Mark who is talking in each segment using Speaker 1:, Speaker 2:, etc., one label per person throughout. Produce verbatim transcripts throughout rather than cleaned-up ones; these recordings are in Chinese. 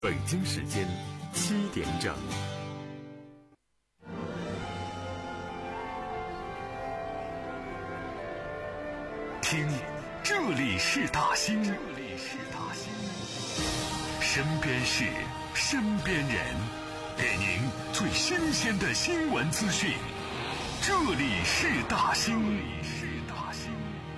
Speaker 1: 北京时间七点整。听，这里是大兴，这里是大兴，身边事，身边人，给您最新鲜的新闻资讯。这里是大兴，这里是大兴。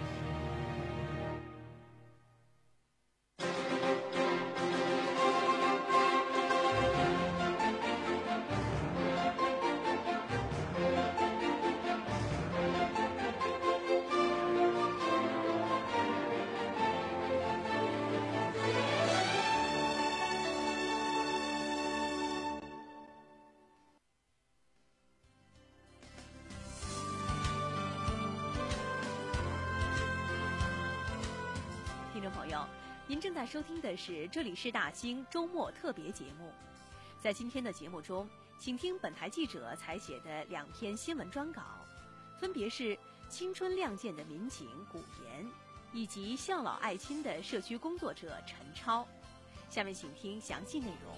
Speaker 2: 听众朋友，您正在收听的是这里是大兴周末特别节目。在今天的节目中，请听本台记者采写的两篇新闻专稿，分别是青春亮剑的民警古岩，以及孝老爱亲的社区工作者陈超。下面请听详细内容。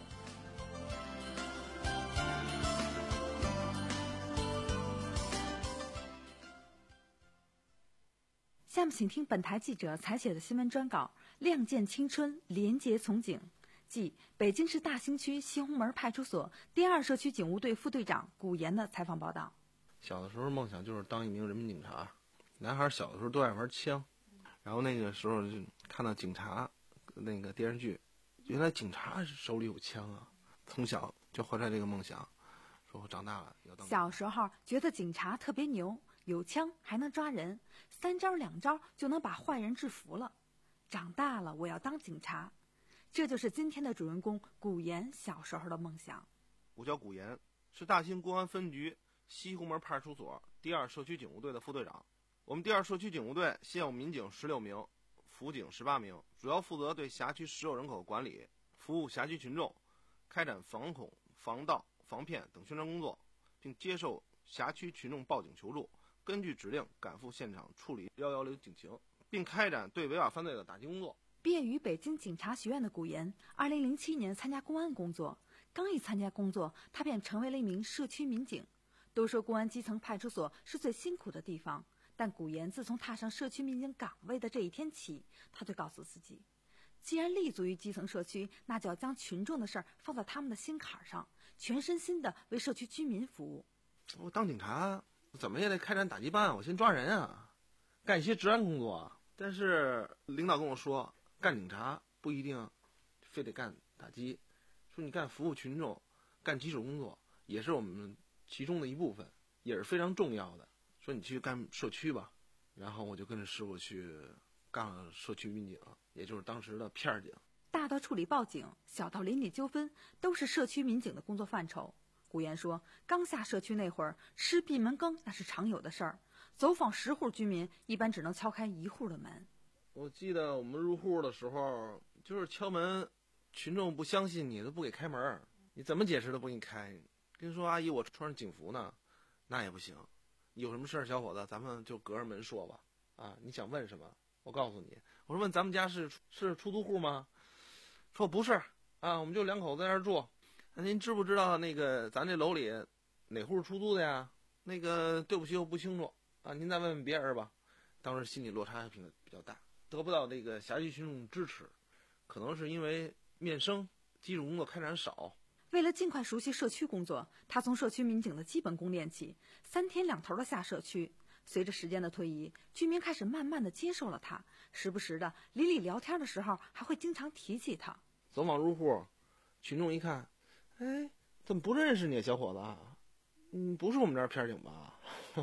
Speaker 3: 下面请听本台记者采写的新闻专稿《亮剑青春，廉洁从警》，即北京市大兴区西红门派出所第二社区警务队副队长古岩的采访报道。
Speaker 4: 小的时候梦想就是当一名人民警察，男孩小的时候都爱玩枪，然后那个时候就看到警察那个电视剧，原来警察手里有枪啊，从小就怀揣这个梦想，说我长大了要当。
Speaker 3: 小时候觉得警察特别牛，有枪还能抓人，三招两招就能把坏人制服了。长大了我要当警察，这就是今天的主人公古岩小时候的梦想。
Speaker 4: 我叫古岩，是大兴公安分局西红门派出所第二社区警务队的副队长。我们第二社区警务队现有民警十六名，辅警十八名，主要负责对辖区实有人口管理，服务辖区群众，开展防恐、防盗、防骗等宣传工作，并接受辖区群众报警求助，根据指令赶赴现场处理一一零警情，并开展对违法犯罪的打击工作。
Speaker 3: 毕业于北京警察学院的古岩，二零零七年参加公安工作，刚一参加工作，他便成为了一名社区民警。都说公安基层派出所是最辛苦的地方，但古岩自从踏上社区民警岗位的这一天起，他就告诉自己，既然立足于基层社区，那就要将群众的事儿放在他们的心坎上，全身心的为社区居民服务。
Speaker 4: 我当警察怎么也得开展打击办，我先抓人啊，干一些治安工作啊。但是领导跟我说，干警察不一定非得干打击，说你干服务群众，干基础工作也是我们其中的一部分，也是非常重要的。说你去干社区吧，然后我就跟着师傅去干了社区民警，也就是当时的片警。
Speaker 3: 大到处理报警，小到邻里纠纷，都是社区民警的工作范畴。古岩说，刚下社区那会儿，吃闭门羹那是常有的事儿，走访十户居民，一般只能敲开一户的门。
Speaker 4: 我记得我们入户的时候，就是敲门，群众不相信你，都不给开门，你怎么解释都不给你开。跟说阿姨，我穿着警服呢，那也不行。有什么事儿，小伙子，咱们就隔着门说吧。啊，你想问什么？我告诉你。我说问咱们家是是出租户吗？说不是啊，我们就两口子在这儿住。那您知不知道那个咱这楼里哪户是出租的呀？那个对不起，我不清楚啊，您再问问别人吧。当时心理落差还比比较大，得不到这个辖区群众支持，可能是因为面生，基础工作开展少。
Speaker 3: 为了尽快熟悉社区工作，他从社区民警的基本功练起，三天两头的下社区。随着时间的推移，居民开始慢慢的接受了他，时不时的邻里聊天的时候还会经常提起他。
Speaker 4: 走访入户，群众一看，哎，怎么不认识你，小伙子啊？嗯，不是我们这儿片警吧？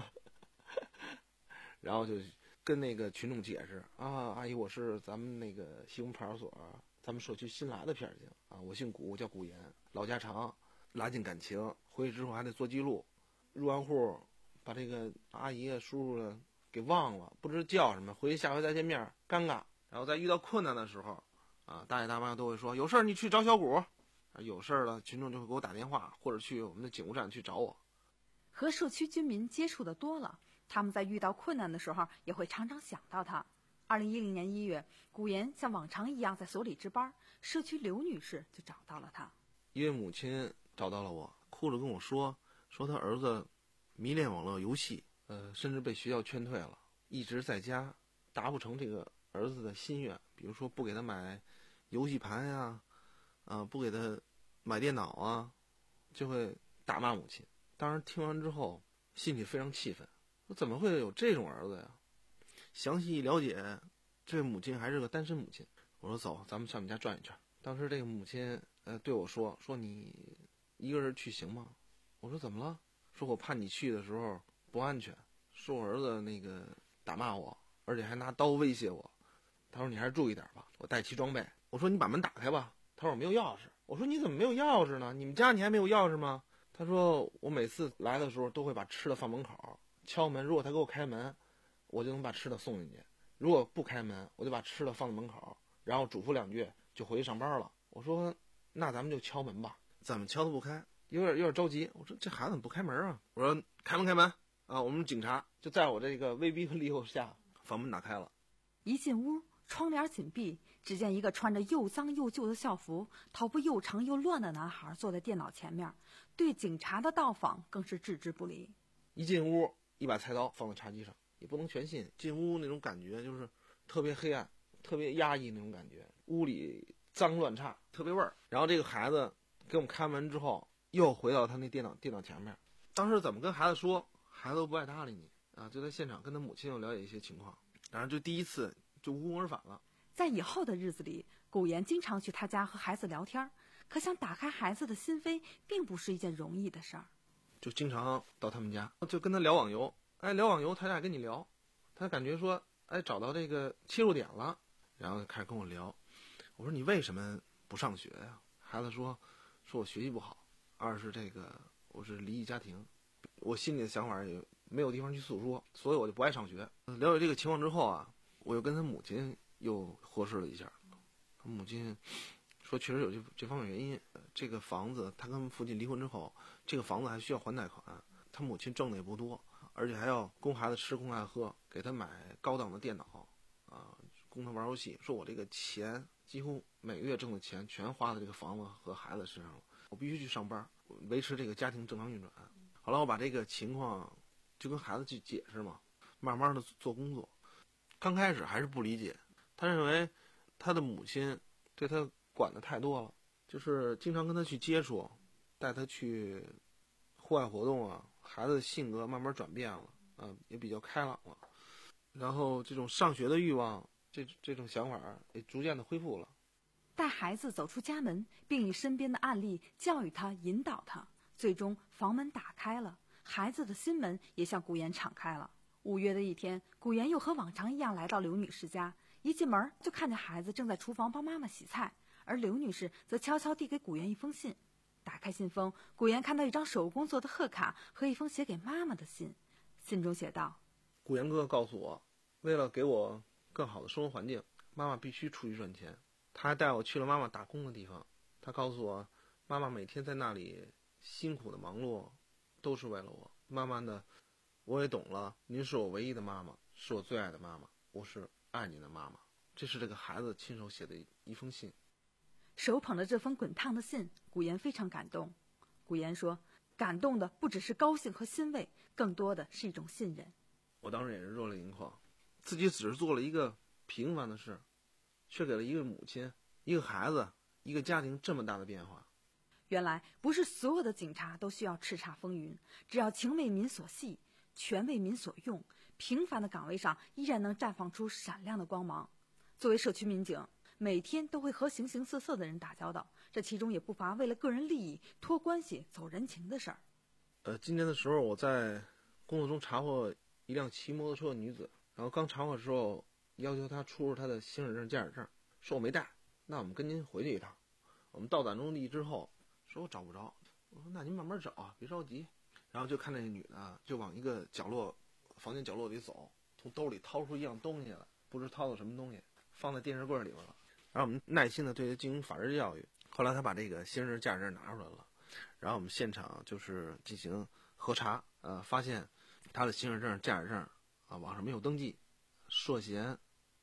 Speaker 4: 然后就跟那个群众解释啊，阿姨，我是咱们那个西红派出所咱们社区新来的片警啊，我姓古，叫古岩，老家常，拉近感情。回去之后还得做记录，入完户把这个阿姨啊叔叔的给忘了，不知叫什么，回去下回再见面尴尬。然后在遇到困难的时候啊，大爷大妈都会说，有事儿你去找小古，有事儿了群众就会给我打电话，或者去我们的警务站去找我。
Speaker 3: 和社区居民接触的多了，他们在遇到困难的时候也会常常想到他。 二零一零年一月，古岩像往常一样在所里值班，社区刘女士就找到了他。
Speaker 4: 一位母亲找到了我，哭着跟我说，说他儿子迷恋网络游戏，呃，甚至被学校劝退了，一直在家达不成这个儿子的心愿，比如说不给他买游戏盘呀、啊，呃，不给他买电脑啊，就会打骂母亲。当然听完之后心里非常气愤，说怎么会有这种儿子呀？详细一了解，这位母亲还是个单身母亲。我说走，咱们上你家转一圈。当时这个母亲呃对我说，说你一个人去行吗？我说怎么了？说我怕你去的时候不安全，说我儿子那个打骂我，而且还拿刀威胁我。他说你还是注意点吧，我带齐装备。我说你把门打开吧。他说我没有钥匙。我说你怎么没有钥匙呢？你们家你还没有钥匙吗？他说我每次来的时候都会把吃的放门口，敲门，如果他给我开门，我就能把吃的送进去，如果不开门，我就把吃的放在门口，然后嘱咐两句就回去上班了。我说那咱们就敲门吧。怎么敲都不开，有点有点着急。我说这孩子怎么不开门啊？我说开门开门啊！我们警察就在我这个威逼和利诱下，房门打开了。
Speaker 3: 一进屋，窗帘紧闭，只见一个穿着又脏又旧的校服、头发又长又乱的男孩坐在电脑前面，对警察的到访更是置之不理。
Speaker 4: 一进屋，一把菜刀放在茶几上，也不能全信。进屋那种感觉就是特别黑暗，特别压抑那种感觉，屋里脏乱差，特别味儿。然后这个孩子给我们开门之后，又回到他那电脑电脑前面。当时怎么跟孩子说，孩子都不爱搭理你啊！就在现场跟他母亲又了解一些情况，然后就第一次就无功而返了。
Speaker 3: 在以后的日子里，古岩经常去他家和孩子聊天，可想打开孩子的心扉，并不是一件容易的事儿。
Speaker 4: 就经常到他们家，就跟他聊网游。哎，聊网游，他俩跟你聊，他感觉说，哎，找到这个切入点了，然后开始跟我聊。我说你为什么不上学呀？孩子说，说我学习不好，二是这个我是离异家庭，我心里的想法也没有地方去诉说，所以我就不爱上学。了解这个情况之后啊，我又跟他母亲又核实了一下，他母亲说确实有这这方面原因。这个房子他跟父亲离婚之后，这个房子还需要还贷款，他母亲挣的也不多，而且还要供孩子吃供孩子喝，给他买高档的电脑啊，供他玩游戏。说我这个钱几乎每个月挣的钱全花在这个房子和孩子身上了，我必须去上班维持这个家庭正常运转。后来我把这个情况就跟孩子去解释嘛，慢慢的做工作。刚开始还是不理解，他认为他的母亲对他管的太多了，就是经常跟他去接触，带他去户外活动啊，孩子的性格慢慢转变了，啊，也比较开朗了，然后这种上学的欲望，这这种想法也逐渐的恢复了。
Speaker 3: 带孩子走出家门，并以身边的案例教育他、引导他，最终房门打开了，孩子的心门也向古岩敞开了。五月的一天，古岩又和往常一样来到刘女士家，一进门就看见孩子正在厨房帮妈妈洗菜，而刘女士则悄悄递给古岩一封信。打开信封，古岩看到一张手工做的贺卡和一封写给妈妈的信。信中写道：
Speaker 4: 古岩哥告诉我，为了给我更好的生活环境，妈妈必须出去赚钱。他还带我去了妈妈打工的地方，他告诉我，妈妈每天在那里辛苦的忙碌，都是为了我。慢慢的，我也懂了，您是我唯一的妈妈，是我最爱的妈妈，我是爱你的妈妈。这是这个孩子亲手写的一封信。
Speaker 3: 手捧着这封滚烫的信，古岩非常感动。古岩说，感动的不只是高兴和欣慰，更多的是一种信任。
Speaker 4: 我当时也是热泪盈眶，自己只是做了一个平凡的事，却给了一个母亲、一个孩子、一个家庭这么大的变化。
Speaker 3: 原来不是所有的警察都需要叱咤风云，只要情为民所系，权为民所用，平凡的岗位上依然能绽放出闪亮的光芒。作为社区民警，每天都会和形形色色的人打交道，这其中也不乏为了个人利益、托关系、走人情的事儿。
Speaker 4: 呃，今年的时候，我在工作中查获一辆骑摩托车的女子，然后刚查获的时候，要求她出示她的行驶证、驾驶证，说我没带，那我们跟您回去一趟。我们到达目的地之后，说我找不着，我说那您慢慢找啊，别着急。然后就看那女的就往一个角落、房间角落里走，从兜里掏出一样东西来，不知掏的什么东西，放在电视柜里面了。然后我们耐心的对她进行法制教育。后来她把这个行驶证、驾驶证拿出来了，然后我们现场就是进行核查，呃，发现她的行驶证、驾驶证啊网上没有登记，涉嫌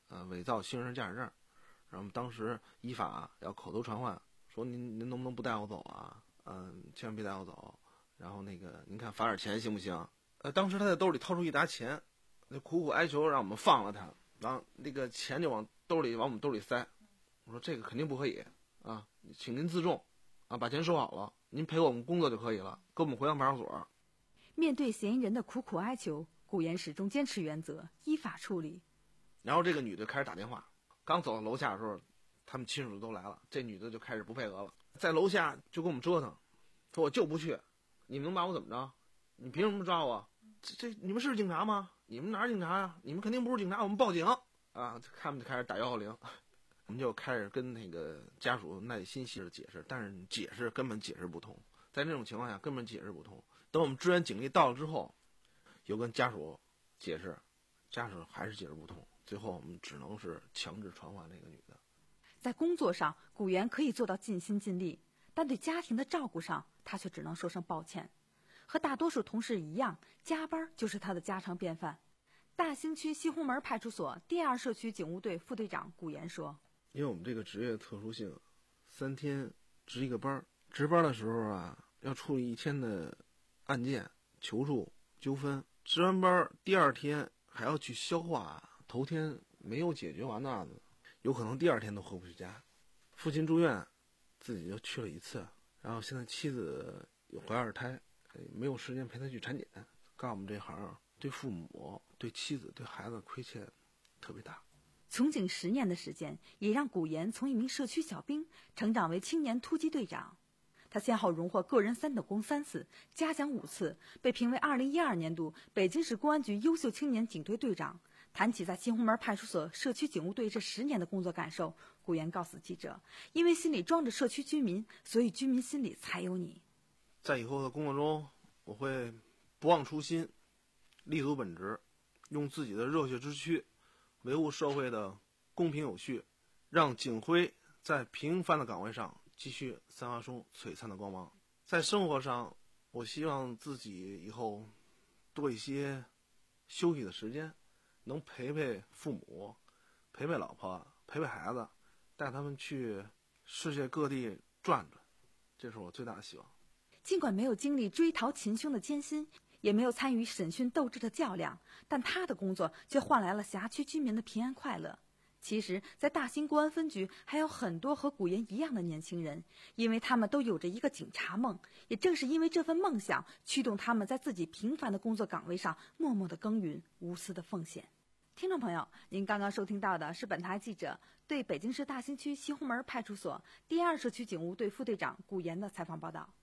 Speaker 4: 呃伪造行驶驾驶证，然后我们当时依法要口头传唤，说您您能不能不带我走啊？嗯，千万别带我走。然后那个您看罚点钱行不行？呃，当时他在兜里掏出一沓钱，那苦苦哀求让我们放了他，然后那个钱就往兜里往我们兜里塞。我说这个肯定不可以啊，请您自重啊，把钱收好了，您陪我们工作就可以了，跟我们回到派出所。
Speaker 3: 面对嫌疑人的苦苦哀求，古岩始终坚持原则，依法处理。
Speaker 4: 然后这个女的开始打电话，刚走到楼下的时候，他们亲属都来了，这女的就开始不配合了，在楼下就跟我们折腾，说我就不去，你们能把我怎么着？你凭什么抓我？这这你们是警察吗？你们哪是警察呀？你们肯定不是警察，我们报警啊！他们就开始打幺幺零，我们就开始跟那个家属耐心细致解释，但是解释根本解释不通，在这种情况下根本解释不通。等我们支援警力到了之后，又跟家属解释，家属还是解释不通，最后我们只能是强制传唤那个女的。
Speaker 3: 在工作上，古岩可以做到尽心尽力，但对家庭的照顾上，他却只能说声抱歉。和大多数同事一样，加班就是他的家常便饭。大兴区西红门派出所第二社区警务队副队长古岩说：
Speaker 4: 因为我们这个职业特殊性，三天值一个班，值班的时候啊，要处理一天的案件、求助、纠纷，值完班第二天还要去消化头天没有解决完的案子，有可能第二天都回不去家。父亲住院，自己就去了一次，然后现在妻子有怀二胎，没有时间陪他去产检。干我们这行，对父母、对妻子、对孩子亏欠特别大。
Speaker 3: 从警十年的时间，也让古岩从一名社区小兵成长为青年突击队长。他先后荣获个人三等功三次，嘉奖五次，被评为二零一二年度北京市公安局优秀青年警队队长。谈起在西红门派出所社区警务队这十年的工作感受，古岩告诉记者：因为心里装着社区居民，所以居民心里才有你。
Speaker 4: 在以后的工作中，我会不忘初心，立足本职，用自己的热血之躯维护社会的公平有序，让警徽在平凡的岗位上继续散发出璀璨的光芒。在生活上，我希望自己以后多一些休息的时间，能陪陪父母，陪陪老婆，陪陪孩子，带他们去世界各地转转，这是我最大的希望。
Speaker 3: 尽管没有经历追逃擒凶的艰辛，也没有参与审讯斗智的较量，但他的工作却换来了辖区居民的平安快乐。其实，在大兴公安分局还有很多和古岩一样的年轻人，因为他们都有着一个警察梦，也正是因为这份梦想，驱动他们在自己平凡的工作岗位上默默的耕耘，无私的奉献。听众朋友，您刚刚收听到的是本台记者对北京市大兴区西红门派出所第二社区警务队副队长古岩的采访报道。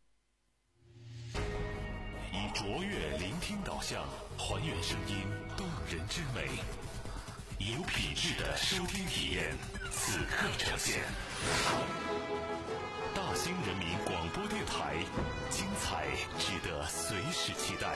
Speaker 1: 以卓越聆听导向，还原声音动人之美，以有品质的收听体验，此刻呈现。大兴人民广播电台，精彩值得随时期待。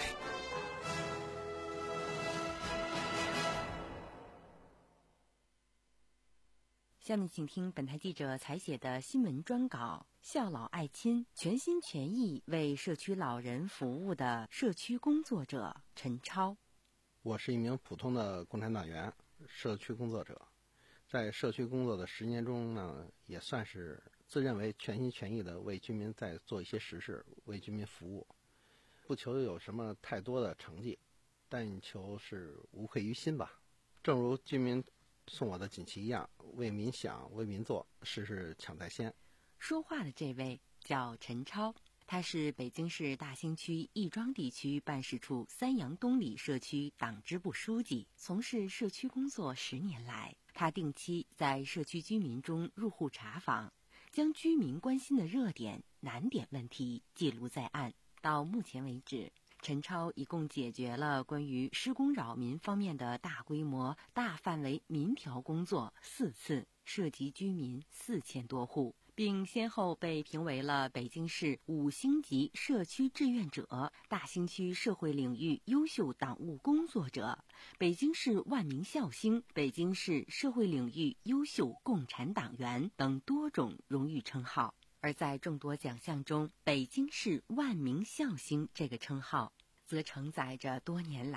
Speaker 2: 下面请听本台记者采写的新闻专稿：孝老爱亲，全心全意为社区老人服务的社区工作者陈超。
Speaker 5: 我是一名普通的共产党员，社区工作者。在社区工作的十年中呢，也算是自认为全心全意的为居民在做一些实事，为居民服务。不求有什么太多的成绩，但求是无愧于心吧。正如居民送我的锦旗一样，为民想，为民做，事事抢在先。
Speaker 2: 说话的这位叫陈超，他是北京市大兴区亦庄地区办事处三阳东里社区党支部书记，从事社区工作十年来，他定期在社区居民中入户查访，将居民关心的热点、难点问题记录在案。到目前为止，陈超一共解决了关于施工扰民方面的大规模、大范围民调工作四次，涉及居民四千多户，并先后被评为了北京市五星级社区志愿者、大兴区社会领域优秀党务工作者、北京市万名孝星、北京市社会领域优秀共产党员等多种荣誉称号。而在众多奖项中，北京市万名孝星这个称号则承载着多年来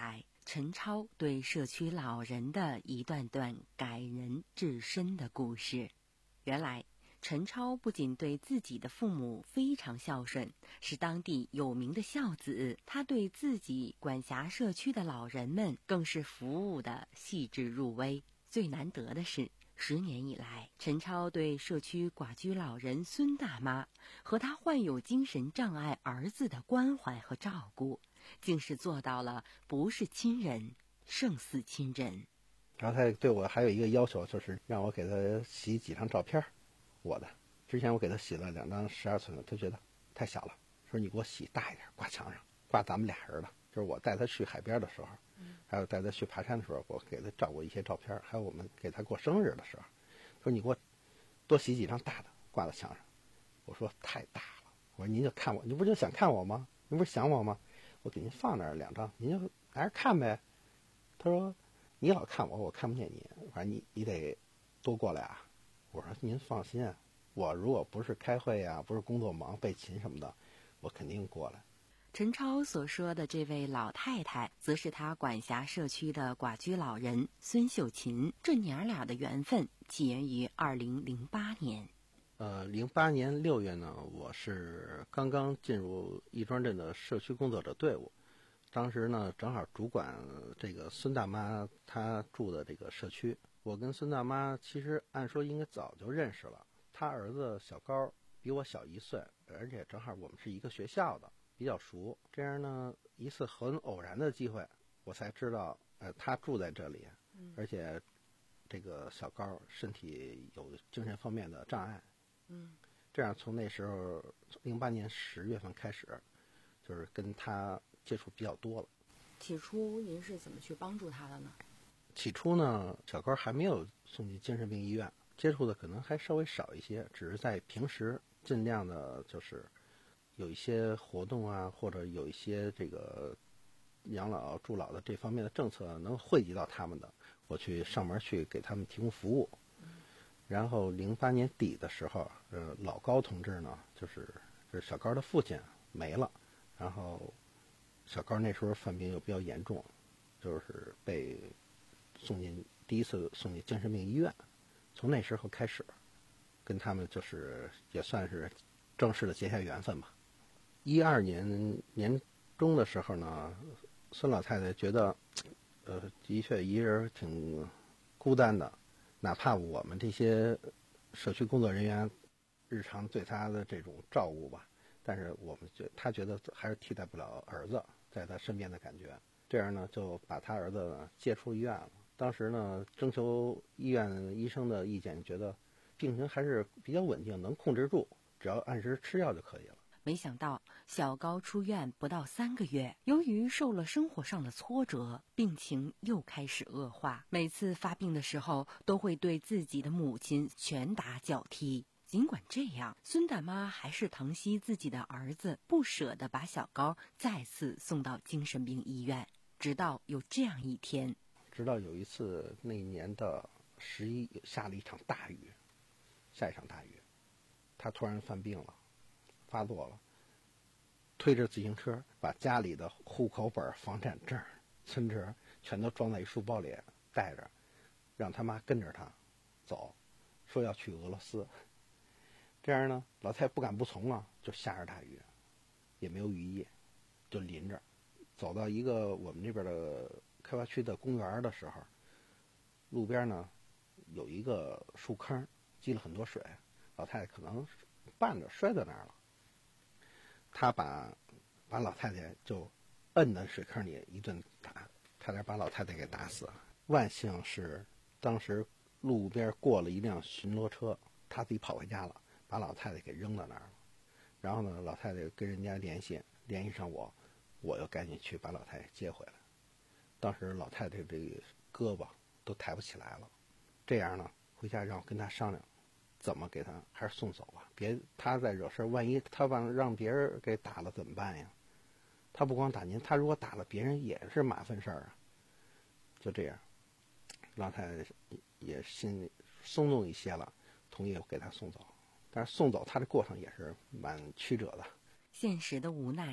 Speaker 6: 陈超对社区老人的一段段感人至深的故事。原来陈超不仅对自己的父母非常孝顺，是当地有名的孝子，他对自己管辖社区的老人们更是服务的细致入微。最难得的是，十年以来，陈超对社区寡居老人孙大妈和他患有精神障碍儿子的关怀和照顾，竟是做到了不是亲人胜似亲人。
Speaker 5: 然后他对我还有一个要求，就是让我给他洗几张照片，我的。之前我给他洗了两张十二寸的，他觉得太小了，说你给我洗大一点，挂墙上，挂咱们俩人的。就是我带他去海边的时候，还有带他去爬山的时候，我给他照过一些照片，还有我们给他过生日的时候，说你给我多洗几张大的，挂到墙上。我说太大了，我说您就看我，你不就想看我吗？您不是想我吗？我给您放那儿两张，您就来这看呗。他说你老看我，我看不见你，反正你你得多过来啊。我说您放心，我如果不是开会啊，不是工作忙备勤什么的，我肯定过来。
Speaker 6: 陈超所说的这位老太太，则是他管辖社区的寡居老人孙秀琴。这娘俩的缘分起源于二零零八年。
Speaker 5: 呃，零八年六月呢，我是刚刚进入亦庄镇的社区工作者队伍。当时呢，正好主管这个孙大妈她住的这个社区。我跟孙大妈其实按说应该早就认识了，她儿子小高比我小一岁，而且正好我们是一个学校的，比较熟。这样呢，一次很偶然的机会，我才知道，呃，他住在这里，而且这个小高身体有精神方面的障碍。
Speaker 6: 嗯，
Speaker 5: 这样从那时候，零八年十月份开始，就是跟他接触比较多了。
Speaker 6: 起初您是怎么去帮助他的呢？
Speaker 5: 起初呢，小高还没有送进精神病医院，接触的可能还稍微少一些，只是在平时尽量的就是有一些活动啊，或者有一些这个养老助老的这方面的政策能惠及到他们的，我去上门去给他们提供服务。然后零八年底的时候，呃，老高同志呢，就是就是小高的父亲没了，然后小高那时候犯病又比较严重，就是被送进第一次送进精神病医院。从那时候开始，跟他们就是也算是正式的结下缘分吧。一二年年中的时候呢，孙老太太觉得，呃，的确一人挺孤单的。哪怕我们这些社区工作人员日常对他的这种照顾吧，但是我们觉他觉得还是替代不了儿子在他身边的感觉。这样呢，就把他儿子呢接出医院了。当时呢，征求医院医生的意见，觉得病情还是比较稳定，能控制住，只要按时吃药就可以了。
Speaker 6: 没想到小高出院不到三个月，由于受了生活上的挫折，病情又开始恶化。每次发病的时候，都会对自己的母亲拳打脚踢。尽管这样，孙大妈还是疼惜自己的儿子，不舍得把小高再次送到精神病医院。直到有这样一天，
Speaker 5: 直到有一次那年的十一下了一场大雨，下一场大雨，他突然犯病了。发作了，推着自行车把家里的户口本、房产证、存折全都装在一书包里带着，让他妈跟着他走，说要去俄罗斯。这样呢，老太太不敢不从啊，就下着大雨，也没有雨衣，就淋着走到一个我们这边的开发区的公园的时候，路边呢有一个树坑，积了很多水，老太太可能绊着摔在那儿了。他把把老太太就摁在水坑里一顿打，差点把老太太给打死了。万幸是当时路边过了一辆巡逻车，他自己跑回家了，把老太太给扔到那儿了。然后呢，老太太跟人家联系，联系上我，我又赶紧去把老太太接回来。当时老太太这个胳膊都抬不起来了，这样呢，回家让我跟他商量。怎么给他还是送走吧，别他再惹事，万一他把让别人给打了怎么办呀？他不光打您，他如果打了别人也是麻烦事儿啊。就这样，老太太也心里松动一些了，同意给他送走。但是送走他的过程也是蛮曲折的。
Speaker 6: 现实的无奈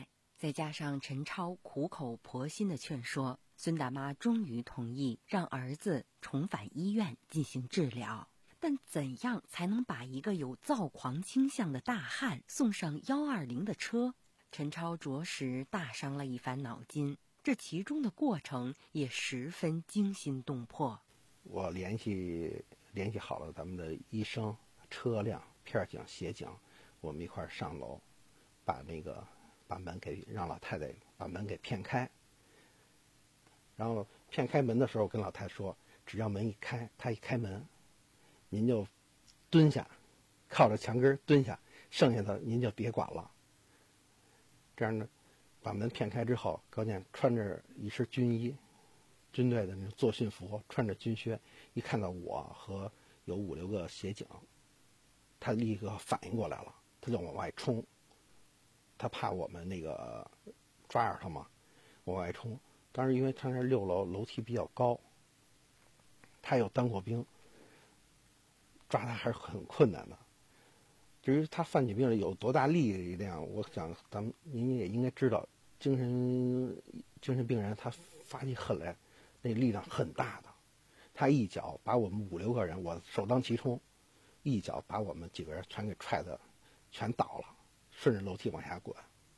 Speaker 6: 再加上陈超苦口婆心的劝说，孙大妈终于同意让儿子重返医院进行治疗。但怎样才能把一个有躁狂倾向的大汉送上一二零的车？陈超着实大伤了一番脑筋，这其中的过程也十分惊心动魄。
Speaker 5: 我联系联系好了咱们的医生、车辆、片警、协警，我们一块儿上楼，把那个把门给让老太太把门给骗开。然后骗开门的时候，跟老太太说，只要门一开，她一开门，您就蹲下，靠着墙根蹲下，剩下的您就别管了。这样呢，把门骗开之后，高健穿着一身军衣，军队的那种作训服，穿着军靴，一看到我和有五六个协警，他立刻反应过来了，他就往外冲。他怕我们那个抓着他嘛，往外冲。当时因为他那六楼楼梯比较高，他有当过兵，抓他还是很困难的。至于他犯起病来有多大力量，我想咱们您也应该知道，精神精神病人他发起狠来，那力量很大的。他一脚把我们五六个人，我首当其冲，一脚把我们几个人全给踹的全倒了，顺着楼梯往下滚。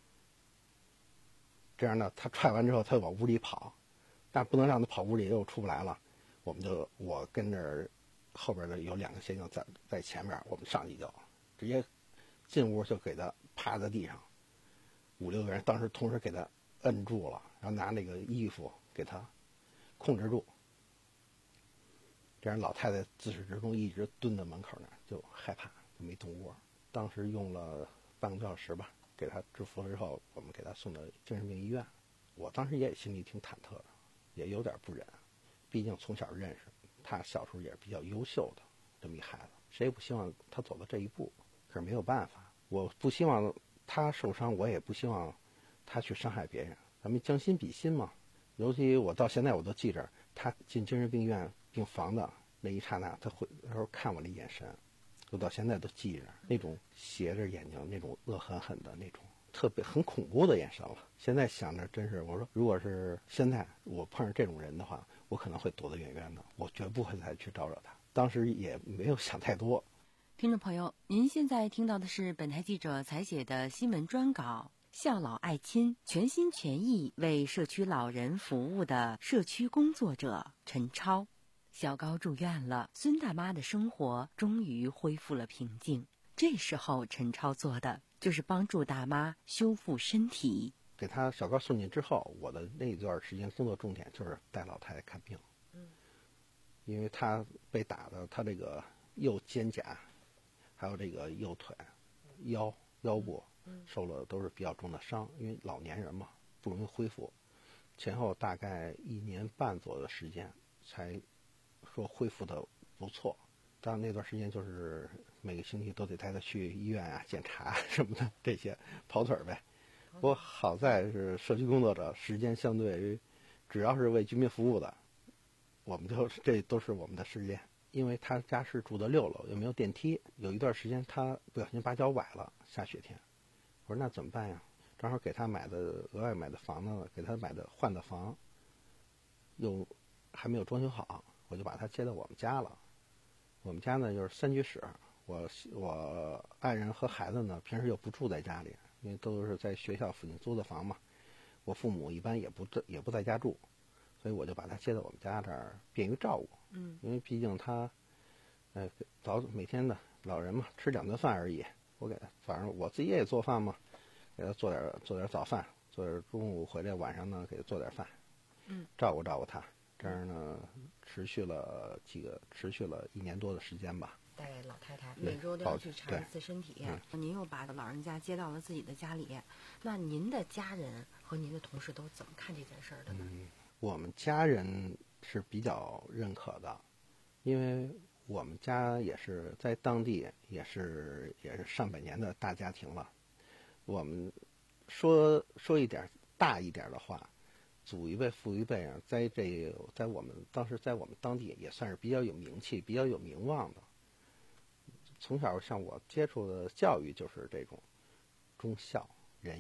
Speaker 5: 这样呢，他踹完之后，他就往屋里跑，但不能让他跑屋里又出不来了。我们就我跟着后边的有两个协警在在前面，我们上去就直接进屋就给他趴在地上，五六个人当时同时给他摁住了，然后拿那个衣服给他控制住。这样老太太自始至终一直蹲在门口那儿，就害怕，就没动窝。当时用了半个多小时吧。给他制服了之后，我们给他送到精神病医院。我当时也心里挺忐忑的，也有点不忍，毕竟从小认识，他小时候也是比较优秀的这么一孩子，谁也不希望他走到这一步。可是没有办法，我不希望他受伤，我也不希望他去伤害别人，咱们将心比心嘛。尤其我到现在我都记着，他进精神病院病房的那一刹那，他会那时候看我的眼神。我到现在都记着那种斜着眼睛，那种恶狠狠的那种特别很恐怖的眼神了。现在想着真是，我说如果是现在我碰上这种人的话，我可能会躲得远远的，我绝不会再去招惹他。当时也没有想太多。
Speaker 6: 听众朋友，您现在听到的是本台记者采写的新闻专稿，孝老爱亲，全心全意为社区老人服务的社区工作者陈超。小高住院了，孙大妈的生活终于恢复了平静。这时候陈超做的就是帮助大妈修复身体。
Speaker 5: 给他小高送进之后，我的那段时间工作重点就是带老太太看病。嗯，因为他被打的，他这个右肩胛，还有这个右腿、腰、腰部受了都是比较重的伤，因为老年人嘛，不容易恢复。前后大概一年半左右的时间才说恢复的不错，但那段时间就是每个星期都得带他去医院啊检查什么的，这些跑腿呗。不过好在是社区工作者，时间相对于只要是为居民服务的，我们就这都是我们的时间。因为他家是住的六楼，又没有电梯，有一段时间他不小心把脚崴了，下雪天。我说那怎么办呀？正好给他买的额外买的房子，给他买的换的房，又还没有装修好。我就把他接到我们家了。我们家呢就是三居室，我我爱人和孩子呢平时又不住在家里，因为都是在学校附近租的房嘛。我父母一般也不也不在家住，所以我就把他接到我们家这儿，便于照顾。嗯，因为毕竟他，呃，早每天的老人嘛，吃两顿饭而已。我给他早上我自己也做饭嘛，给他做点做点早饭，做点中午回来晚上呢给他做点饭，嗯，照顾照顾他。这样呢，持续了几个，持续了一年多的时间吧。
Speaker 6: 带老太太每周都要去查一次身体，嗯、您又把老人家接到了自己的家里，那您的家人和您的同事都怎么看这件事儿的呢？
Speaker 5: 嗯，我们家人是比较认可的，因为我们家也是在当地也是也是上百年的大家庭了。我们说说一点大一点的话。祖一辈父一辈啊，在这在我们当时在我们当地也算是比较有名气、比较有名望的。从小像我接触的教育就是这种忠孝仁义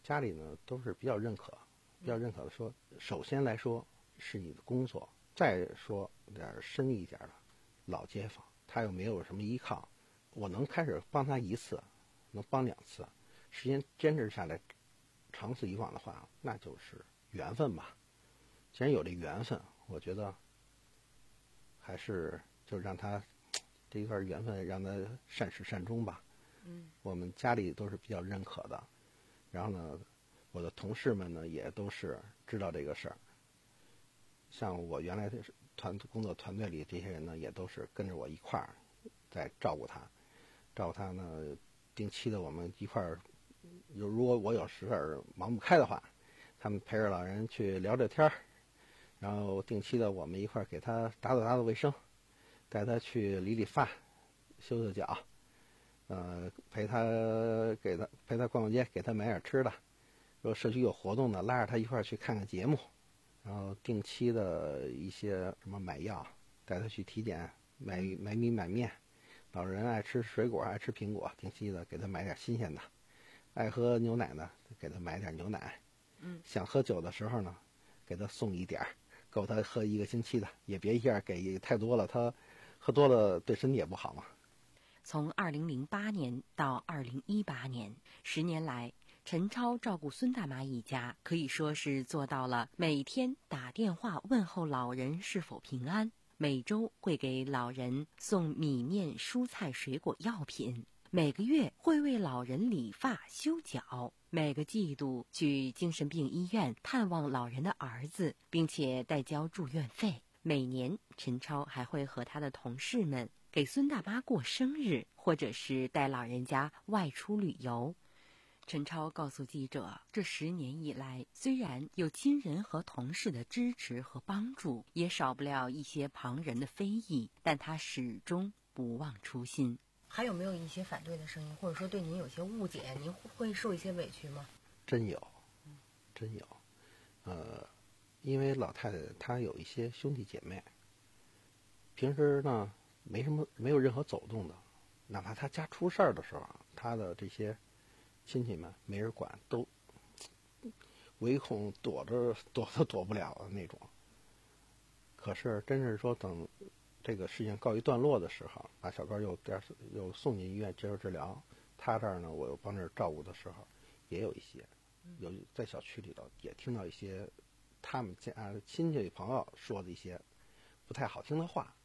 Speaker 5: 家里呢都是比较认可，比较认可的说，首先来说是你的工作，再说点深一点的老街坊，他又没有什么依靠，我能开始帮他一次，能帮两次，时间坚持下来，长此以往的话，那就是缘分吧。既然有这缘分，我觉得还是就让他这一段缘分让他善始善终吧。
Speaker 6: 嗯，
Speaker 5: 我们家里都是比较认可的，然后呢，我的同事们呢也都是知道这个事儿。像我原来的团工作团队里这些人呢，也都是跟着我一块儿在照顾他，照顾他呢，定期的我们一块儿，有如果我有时儿忙不开的话，他们陪着老人去聊聊天儿，然后定期的我们一块儿给他打扫打扫卫生，带他去理理发，修修脚。呃，陪他给他陪他逛逛街，给他买点吃的。如果社区有活动呢，拉着他一块儿去看看节目。然后定期的一些什么买药，带他去体检，买买米买面。老人爱吃水果，爱吃苹果，定期的给他买点新鲜的。爱喝牛奶呢，给他买点牛奶。
Speaker 6: 嗯，
Speaker 5: 想喝酒的时候呢，给他送一点儿，够他喝一个星期的，也别一下给太多了，他喝多了对身体也不好嘛。
Speaker 6: 从二零零八年到二零一八年，十年来，陈超照顾孙大妈一家，可以说是做到了每天打电话问候老人是否平安，每周会给老人送米面、蔬菜、水果、药品，每个月会为老人理发、修脚，每个季度去精神病医院探望老人的儿子，并且代交住院费。每年，陈超还会和他的同事们给孙大妈过生日，或者是带老人家外出旅游。陈超告诉记者，这十年以来，虽然有亲人和同事的支持和帮助，也少不了一些旁人的非议，但他始终不忘初心。还有没有一些反对的声音，或者说对您有些误解，您会受一些委屈吗？
Speaker 5: 真有，真有。呃，因为老太太她有一些兄弟姐妹，平时呢没什么没有任何走动的，哪怕她家出事儿的时候，她的这些亲戚们没人管，都唯恐躲着躲都躲不了的那种。可是真是说等这个事情告一段落的时候，把小高又又送进医院接受治疗，他这儿呢我又帮着照顾的时候，也有一些有在小区里头也听到一些他们家亲戚朋友说的一些不太好听的话，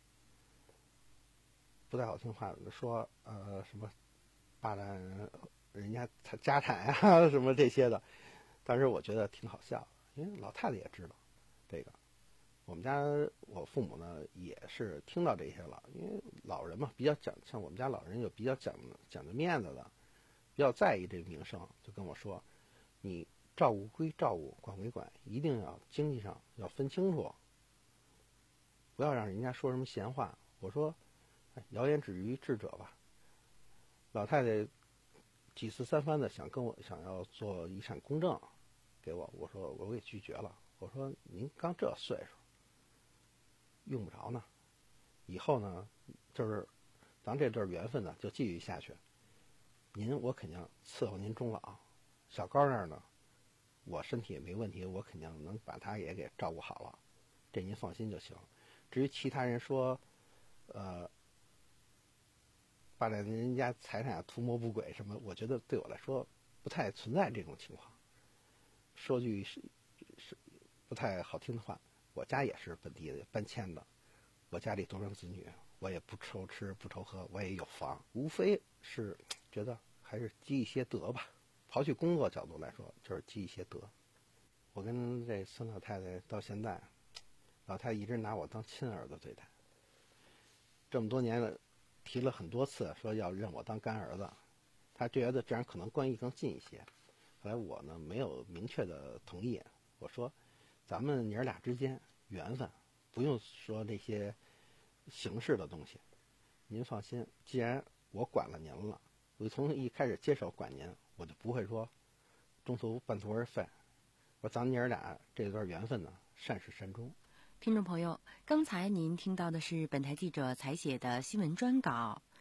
Speaker 5: 不太好听的话说呃什么霸占人家家产呀什么这些的，但是我觉得挺好笑的，因为老太太也知道这个。我们家我父母呢也是听到这些了，因为老人嘛比较讲，像我们家老人有比较讲讲究面子的，比较在意这个名声，就跟我说，你照顾归照顾，管归管，一定要经济上要分清楚，不要让人家说什么闲话。我说，哎，谣言止于智者吧。老太太几次三番的想跟我想要做遗产公证给我，我说我给拒绝了。我说您刚这岁数，用不着呢。以后呢，就是咱这段缘分呢就继续下去。您我肯定伺候您终老。小高那儿呢，我身体也没问题，我肯定能把他也给照顾好了，这您放心就行。至于其他人说，呃，霸占人家财产图谋不轨什么，我觉得对我来说不太存在这种情况。说句是是不太好听的话，我家也是本地的搬迁的，我家里独生子女，我也不愁吃不愁喝，我也有房，无非是觉得还是积一些德吧。刨去工作角度来说，就是积一些德。我跟这孙老太太到现在，老太太一直拿我当亲儿子对待。这么多年了，提了很多次说要认我当干儿子，她觉得这样可能关系更近一些。后来我呢没有明确的同意，我说咱们娘俩之间缘分，不用说那些形式的东西。您放心，既然我管了您了，我从一开始接手管您，我就不会说中途半途而废。我说咱娘俩这段缘分呢，善始善终。
Speaker 6: 听众朋友，刚才您听到的是本台记者采写的新闻专稿。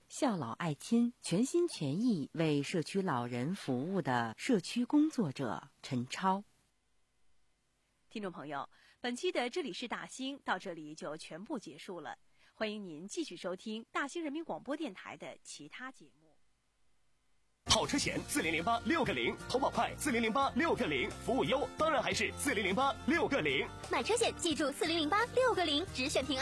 Speaker 6: 孝老爱亲、全心全意为社区老人服务的社区工作者陈超。
Speaker 2: 听众朋友，本期的这里是大兴到这里就全部结束了，欢迎您继续收听大兴人民广播电台的其他节目。
Speaker 7: 跑车险四零零八六个零，投保快四零零八六个零，服务优当然还是四零零八六个零。
Speaker 8: 买车险记住四零零八六个零，只选平安。